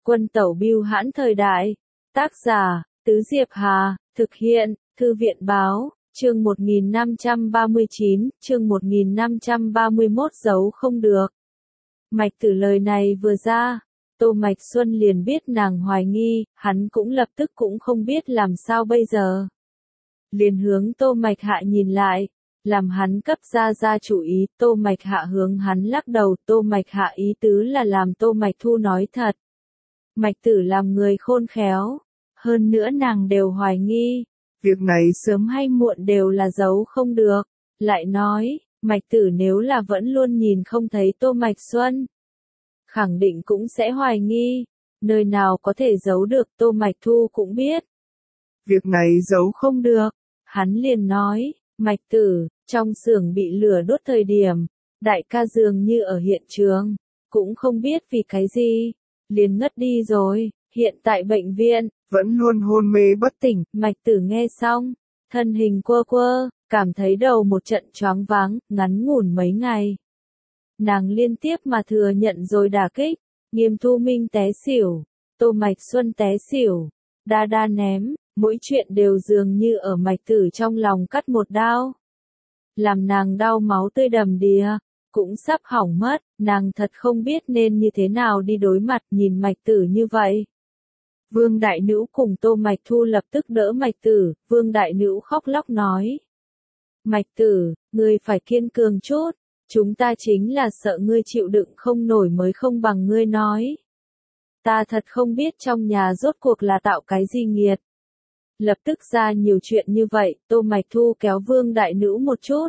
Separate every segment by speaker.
Speaker 1: Quân tẩu bưu hãn thời đại. Tác giả, Tứ Diệp Hà, thực hiện, Thư viện báo, chương 1539, chương 1531 giấu không được. Mạch Tử lời này vừa ra, Tô Mạch Xuân liền biết nàng hoài nghi, hắn cũng lập tức cũng không biết làm sao bây giờ. Liền hướng Tô Mạch Hạ nhìn lại, làm hắn cấp ra chủ ý, Tô Mạch Hạ hướng hắn lắc đầu, Tô Mạch Hạ ý tứ là làm Tô Mạch Thu nói thật. Mạch Tử làm người khôn khéo, hơn nữa nàng đều hoài nghi, việc này sớm hay muộn đều là giấu không được, lại nói, Mạch Tử nếu là vẫn luôn nhìn không thấy Tô Mạch Xuân, khẳng định cũng sẽ hoài nghi, nơi nào có thể giấu được, Tô Mạch Thu cũng biết. Việc này giấu không được, hắn liền nói, Mạch Tử, trong xưởng bị lửa đốt thời điểm, đại ca dường như ở hiện trường, cũng không biết vì cái gì, liền ngất đi rồi, hiện tại bệnh viện, vẫn luôn hôn mê bất tỉnh, Mạch Tử nghe xong, thân hình quơ quơ, cảm thấy đầu một trận choáng váng, ngắn ngủn mấy ngày. Nàng liên tiếp mà thừa nhận rồi đả kích, Nghiêm Thu Minh té xỉu, Tô Mạch Xuân té xỉu, Đa Đa ném, mỗi chuyện đều dường như ở Mạch Tử trong lòng cắt một đao. Làm nàng đau máu tươi đầm đìa, cũng sắp hỏng mất, nàng thật không biết nên như thế nào đi đối mặt nhìn Mạch Tử như vậy. Vương Đại Nữ cùng Tô Mạch Thu lập tức đỡ Mạch Tử, Vương Đại Nữ khóc lóc nói. Mạch Tử, ngươi phải kiên cường chút, chúng ta chính là sợ ngươi chịu đựng không nổi mới không bằng ngươi nói. Ta thật không biết trong nhà rốt cuộc là tạo cái gì nghiệt. Lập tức ra nhiều chuyện như vậy, Tô Mạch Thu kéo Vương Đại Nữ một chút.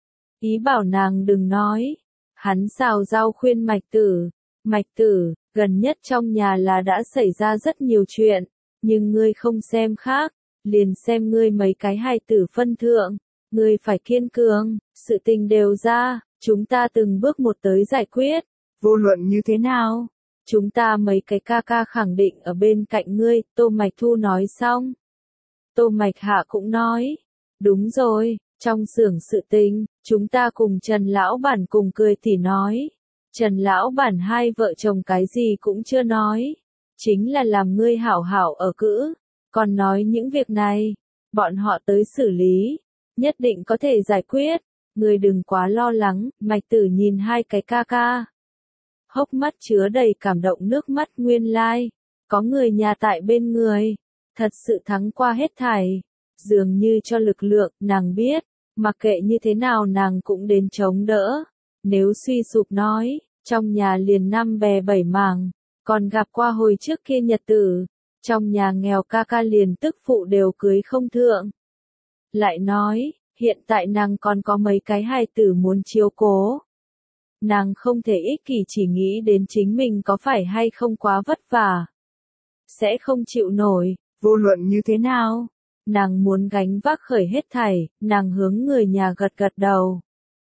Speaker 1: Ý bảo nàng đừng nói. Hắn xào rau khuyên Mạch Tử. Mạch Tử, gần nhất trong nhà là đã xảy ra rất nhiều chuyện, nhưng ngươi không xem khác, liền xem ngươi mấy cái hài tử phân thượng. Ngươi phải kiên cường, sự tình đều ra, chúng ta từng bước một tới giải quyết. Vô luận như thế nào? Chúng ta mấy cái ca ca khẳng định ở bên cạnh ngươi, Tô Mạch Thu nói xong. Tô Mạch Hạ cũng nói, đúng rồi, trong xưởng sự tình, chúng ta cùng Trần Lão Bản cùng cười tỉ nói. Trần Lão Bản hai vợ chồng cái gì cũng chưa nói, chính là làm ngươi hảo hảo ở cữ, còn nói những việc này, bọn họ tới xử lý, nhất định có thể giải quyết, ngươi đừng quá lo lắng, Mạch Tử nhìn hai cái ca ca. Hốc mắt chứa đầy cảm động nước mắt nguyên lai, có người nhà tại bên người. Thật sự thắng qua hết thảy, dường như cho lực lượng, nàng biết, mặc kệ như thế nào nàng cũng đến chống đỡ, nếu suy sụp nói, trong nhà liền năm bè bảy mảng, còn gặp qua hồi trước kia nhật tử, trong nhà nghèo ca ca liền tức phụ đều cưới không thượng. Lại nói, hiện tại nàng còn có mấy cái hài tử muốn chiếu cố. Nàng không thể ích kỷ chỉ nghĩ đến chính mình có phải hay không quá vất vả. Sẽ không chịu nổi. Vô luận như thế nào, nàng muốn gánh vác khởi hết thảy, nàng hướng người nhà gật gật đầu.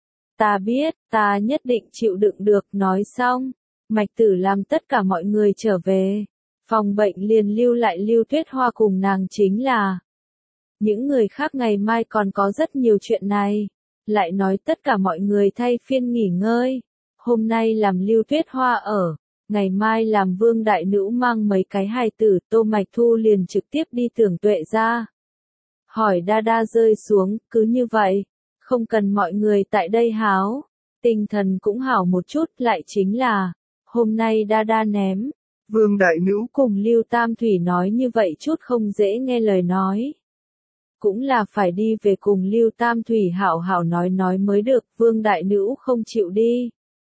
Speaker 1: Ta biết, ta nhất định chịu đựng được, nói xong. Mạch Tử làm tất cả mọi người trở về. Phòng bệnh liền lưu lại Lưu Tuyết Hoa cùng nàng chính là. Những người khác ngày mai còn có rất nhiều chuyện này. Lại nói tất cả mọi người thay phiên nghỉ ngơi. Hôm nay làm Lưu Tuyết Hoa ở. Ngày mai làm Vương Đại Nữ mang mấy cái hài tử, Tô Mạch Thu liền trực tiếp đi Tưởng Tuệ ra. Hỏi Đa Đa rơi xuống, cứ như vậy, không cần mọi người tại đây háo, tinh thần cũng hảo một chút, lại chính là, hôm nay Đa Đa ném. Vương Đại Nữ cùng Lưu Tam Thủy nói như vậy chút không dễ nghe lời nói. Cũng là phải đi về cùng Lưu Tam Thủy hảo hảo nói mới được, Vương Đại Nữ không chịu đi.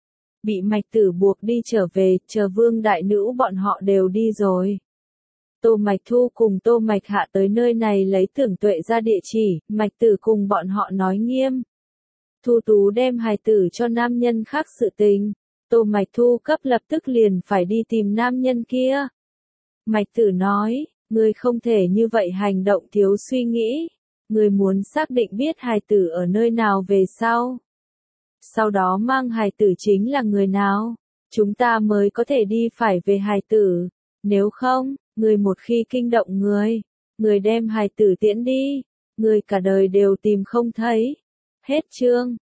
Speaker 1: Bị Mạch Tử buộc đi trở về, chờ Vương Đại Nữ bọn họ đều đi rồi. Tô Mạch Thu cùng Tô Mạch Hạ tới nơi này lấy Tưởng Tuệ ra địa chỉ, Mạch Tử cùng bọn họ nói nghiêm. Thu Tú đem hài tử cho nam nhân khác sự tình, Tô Mạch Thu cấp lập tức liền phải đi tìm nam nhân kia. Mạch Tử nói, ngươi không thể như vậy hành động thiếu suy nghĩ, ngươi muốn xác định biết hài tử ở nơi nào về sau. Sau đó mang hài tử chính là người nào, chúng ta mới có thể đi phải về hài tử, nếu không, người một khi kinh động người đem hài tử tiễn đi, người cả đời đều tìm không thấy. Hết chương.